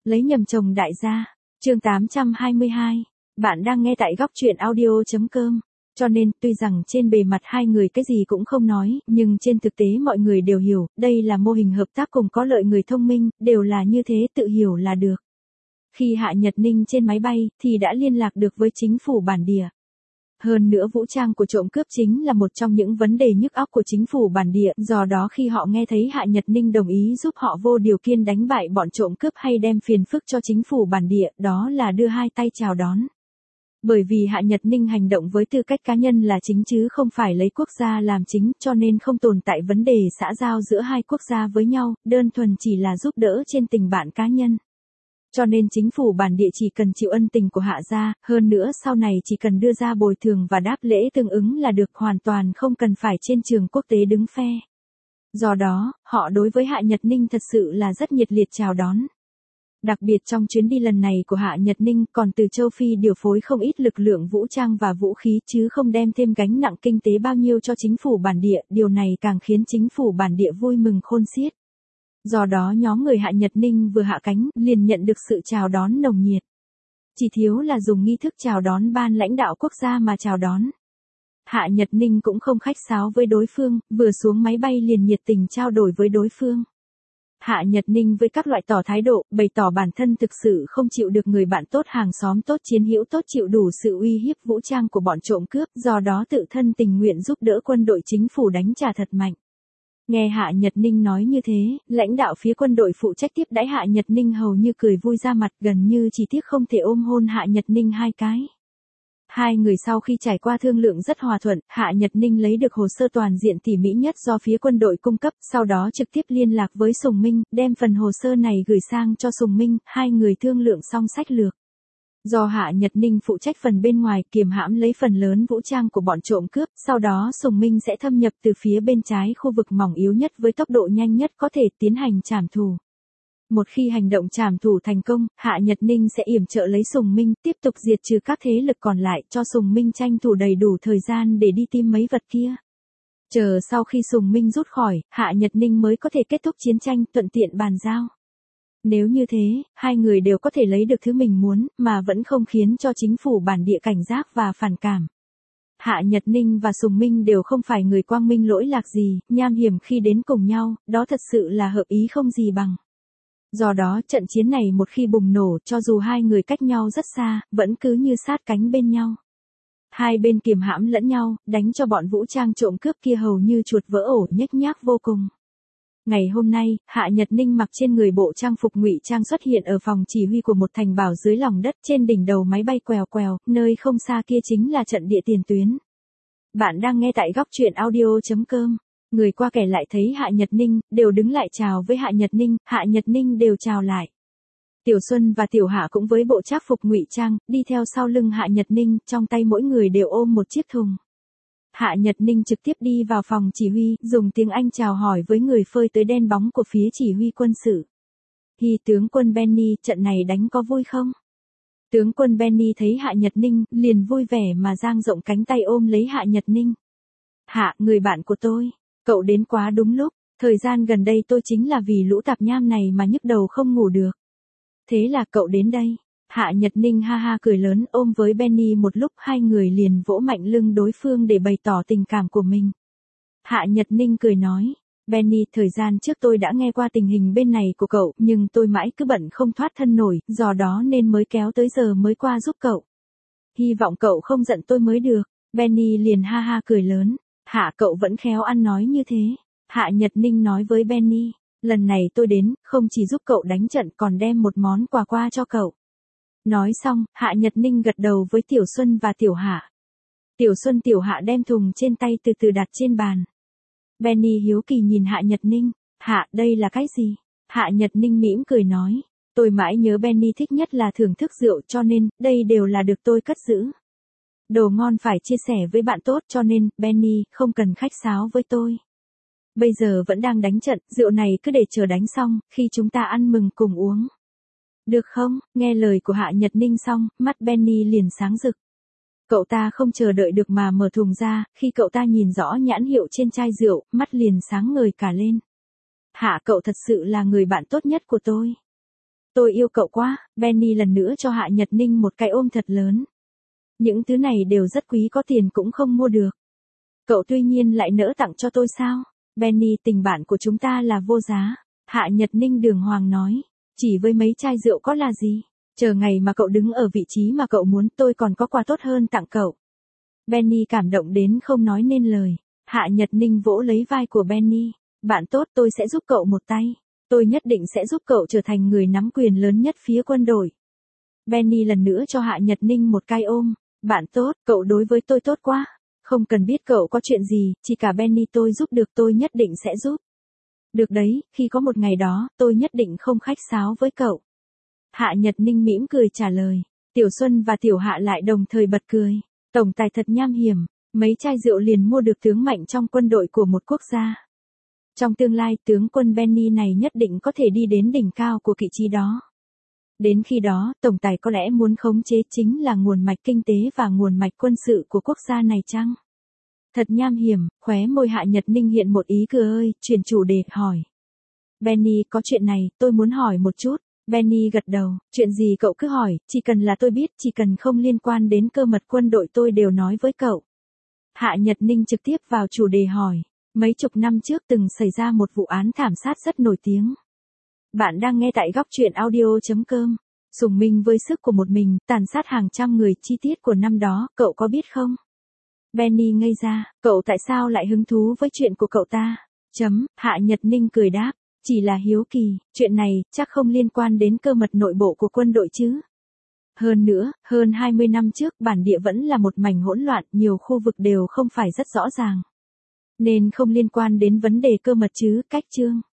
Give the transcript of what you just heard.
Lấy nhầm chồng đại gia. Chương 822. Bạn đang nghe tại góc truyện audio.com. Cho nên, tuy rằng trên bề mặt hai người cái gì cũng không nói, nhưng trên thực tế mọi người đều hiểu, đây là mô hình hợp tác cùng có lợi người thông minh, đều là như thế, tự hiểu là được. Khi Hạ Nhật Ninh trên máy bay, thì đã liên lạc được với chính phủ bản địa. Hơn nữa vũ trang của trộm cướp chính là một trong những vấn đề nhức óc của chính phủ bản địa, do đó khi họ nghe thấy Hạ Nhật Ninh đồng ý giúp họ vô điều kiện đánh bại bọn trộm cướp hay đem phiền phức cho chính phủ bản địa, đó là đưa hai tay chào đón. Bởi vì Hạ Nhật Ninh hành động với tư cách cá nhân là chính chứ không phải lấy quốc gia làm chính, cho nên không tồn tại vấn đề xã giao giữa hai quốc gia với nhau, đơn thuần chỉ là giúp đỡ trên tình bạn cá nhân. Cho nên chính phủ bản địa chỉ cần chịu ân tình của Hạ gia, hơn nữa sau này chỉ cần đưa ra bồi thường và đáp lễ tương ứng là được, hoàn toàn không cần phải trên trường quốc tế đứng phe. Do đó, họ đối với Hạ Nhật Ninh thật sự là rất nhiệt liệt chào đón. Đặc biệt trong chuyến đi lần này của Hạ Nhật Ninh còn từ châu Phi điều phối không ít lực lượng vũ trang và vũ khí chứ không đem thêm gánh nặng kinh tế bao nhiêu cho chính phủ bản địa, điều này càng khiến chính phủ bản địa vui mừng khôn xiết. Do đó nhóm người Hạ Nhật Ninh vừa hạ cánh, liền nhận được sự chào đón nồng nhiệt. Chỉ thiếu là dùng nghi thức chào đón ban lãnh đạo quốc gia mà chào đón. Hạ Nhật Ninh cũng không khách sáo với đối phương, vừa xuống máy bay liền nhiệt tình trao đổi với đối phương. Hạ Nhật Ninh với các loại tỏ thái độ, bày tỏ bản thân thực sự không chịu được người bạn tốt, hàng xóm tốt, chiến hữu tốt chịu đủ sự uy hiếp vũ trang của bọn trộm cướp, do đó tự thân tình nguyện giúp đỡ quân đội chính phủ đánh trả thật mạnh. Nghe Hạ Nhật Ninh nói như thế, lãnh đạo phía quân đội phụ trách tiếp đãi Hạ Nhật Ninh hầu như cười vui ra mặt, gần như chỉ tiếc không thể ôm hôn Hạ Nhật Ninh hai cái. Hai người sau khi trải qua thương lượng rất hòa thuận, Hạ Nhật Ninh lấy được hồ sơ toàn diện tỉ mỉ nhất do phía quân đội cung cấp, sau đó trực tiếp liên lạc với Sùng Minh, đem phần hồ sơ này gửi sang cho Sùng Minh, hai người thương lượng xong sách lược. Do Hạ Nhật Ninh phụ trách phần bên ngoài, kiềm hãm lấy phần lớn vũ trang của bọn trộm cướp, sau đó Sùng Minh sẽ thâm nhập từ phía bên trái khu vực mỏng yếu nhất với tốc độ nhanh nhất có thể tiến hành trảm thù. Một khi hành động trảm thù thành công, Hạ Nhật Ninh sẽ yểm trợ lấy Sùng Minh, tiếp tục diệt trừ các thế lực còn lại, cho Sùng Minh tranh thủ đầy đủ thời gian để đi tìm mấy vật kia. Chờ sau khi Sùng Minh rút khỏi, Hạ Nhật Ninh mới có thể kết thúc chiến tranh, thuận tiện bàn giao. Nếu như thế, hai người đều có thể lấy được thứ mình muốn, mà vẫn không khiến cho chính phủ bản địa cảnh giác và phản cảm. Hạ Nhật Ninh và Sùng Minh đều không phải người quang minh lỗi lạc gì, nham hiểm khi đến cùng nhau, đó thật sự là hợp ý không gì bằng. Do đó trận chiến này một khi bùng nổ, cho dù hai người cách nhau rất xa, vẫn cứ như sát cánh bên nhau. Hai bên kiềm hãm lẫn nhau, đánh cho bọn vũ trang trộm cướp kia hầu như chuột vỡ ổ, nhếch nhác vô cùng. Ngày hôm nay, Hạ Nhật Ninh mặc trên người bộ trang phục ngụy trang xuất hiện ở phòng chỉ huy của một thành bảo dưới lòng đất, trên đỉnh đầu máy bay quèo quèo, nơi không xa kia chính là trận địa tiền tuyến. Bạn đang nghe tại góc truyện audio.com. Người qua kẻ lại thấy Hạ Nhật Ninh, đều đứng lại chào với Hạ Nhật Ninh, Hạ Nhật Ninh đều chào lại. Tiểu Xuân và Tiểu Hạ cũng với bộ trang phục ngụy trang, đi theo sau lưng Hạ Nhật Ninh, trong tay mỗi người đều ôm một chiếc thùng. Hạ Nhật Ninh trực tiếp đi vào phòng chỉ huy, dùng tiếng Anh chào hỏi với người phơi tới đen bóng của phía chỉ huy quân sự. Hi tướng quân Benny, trận này đánh có vui không? Tướng quân Benny thấy Hạ Nhật Ninh, liền vui vẻ mà dang rộng cánh tay ôm lấy Hạ Nhật Ninh. Hạ, người bạn của tôi, cậu đến quá đúng lúc, thời gian gần đây tôi chính là vì lũ tạp nham này mà nhức đầu không ngủ được. Thế là cậu đến đây. Hạ Nhật Ninh ha ha cười lớn, ôm với Benny một lúc, hai người liền vỗ mạnh lưng đối phương để bày tỏ tình cảm của mình. Hạ Nhật Ninh cười nói, Benny, thời gian trước tôi đã nghe qua tình hình bên này của cậu, nhưng tôi mãi cứ bận không thoát thân nổi, do đó nên mới kéo tới giờ mới qua giúp cậu. Hy vọng cậu không giận tôi mới được. Benny liền ha ha cười lớn, Hạ cậu vẫn khéo ăn nói như thế. Hạ Nhật Ninh nói với Benny, lần này tôi đến, không chỉ giúp cậu đánh trận còn đem một món quà qua cho cậu. Nói xong, Hạ Nhật Ninh gật đầu với Tiểu Xuân và Tiểu Hạ. Tiểu Xuân Tiểu Hạ đem thùng trên tay từ từ đặt trên bàn. Benny hiếu kỳ nhìn Hạ Nhật Ninh, Hạ, đây là cái gì? Hạ Nhật Ninh mỉm cười nói, tôi mãi nhớ Benny thích nhất là thưởng thức rượu, cho nên, đây đều là được tôi cất giữ. Đồ ngon phải chia sẻ với bạn tốt, cho nên, Benny, không cần khách sáo với tôi. Bây giờ vẫn đang đánh trận, rượu này cứ để chờ đánh xong, khi chúng ta ăn mừng cùng uống. Được không? Nghe lời của Hạ Nhật Ninh xong, mắt Benny liền sáng rực. Cậu ta không chờ đợi được mà mở thùng ra, khi cậu ta nhìn rõ nhãn hiệu trên chai rượu, mắt liền sáng ngời cả lên. Hạ, cậu thật sự là người bạn tốt nhất của tôi. Tôi yêu cậu quá, Benny lần nữa cho Hạ Nhật Ninh một cái ôm thật lớn. Những thứ này đều rất quý, có tiền cũng không mua được. Cậu tuy nhiên lại nỡ tặng cho tôi sao? Benny, tình bạn của chúng ta là vô giá. Hạ Nhật Ninh đường hoàng nói. Chỉ với mấy chai rượu có là gì? Chờ ngày mà cậu đứng ở vị trí mà cậu muốn, tôi còn có quà tốt hơn tặng cậu. Benny cảm động đến không nói nên lời. Hạ Nhật Ninh vỗ lấy vai của Benny. Bạn tốt, tôi sẽ giúp cậu một tay. Tôi nhất định sẽ giúp cậu trở thành người nắm quyền lớn nhất phía quân đội. Benny lần nữa cho Hạ Nhật Ninh một cái ôm. Bạn tốt, cậu đối với tôi tốt quá. Không cần biết cậu có chuyện gì, chỉ cả Benny tôi giúp được tôi nhất định sẽ giúp. Được đấy, khi có một ngày đó, tôi nhất định không khách sáo với cậu. Hạ Nhật Ninh mỉm cười trả lời. Tiểu Xuân và Tiểu Hạ lại đồng thời bật cười. Tổng tài thật nham hiểm, mấy chai rượu liền mua được tướng mạnh trong quân đội của một quốc gia. Trong tương lai, tướng quân Benny này nhất định có thể đi đến đỉnh cao của vị trí đó. Đến khi đó, tổng tài có lẽ muốn khống chế chính là nguồn mạch kinh tế và nguồn mạch quân sự của quốc gia này chăng? Thật nham hiểm, khóe môi Hạ Nhật Ninh hiện một ý cười ơi, chuyển chủ đề, hỏi. Benny, có chuyện này, tôi muốn hỏi một chút. Benny gật đầu, chuyện gì cậu cứ hỏi, chỉ cần là tôi biết, chỉ cần không liên quan đến cơ mật quân đội tôi đều nói với cậu. Hạ Nhật Ninh trực tiếp vào chủ đề hỏi. Mấy chục năm trước từng xảy ra một vụ án thảm sát rất nổi tiếng. Bạn đang nghe tại góc truyện audio.com. Sùng minh với sức của một mình, tàn sát hàng trăm người, chi tiết của năm đó, cậu có biết không? Benny ngây ra, cậu tại sao lại hứng thú với chuyện của cậu ta? Hạ Nhật Ninh cười đáp, chỉ là hiếu kỳ, chuyện này chắc không liên quan đến cơ mật nội bộ của quân đội chứ. Hơn nữa, hơn 20 năm trước bản địa vẫn là một mảnh hỗn loạn, nhiều khu vực đều không phải rất rõ ràng. Nên không liên quan đến vấn đề cơ mật chứ, cách chương.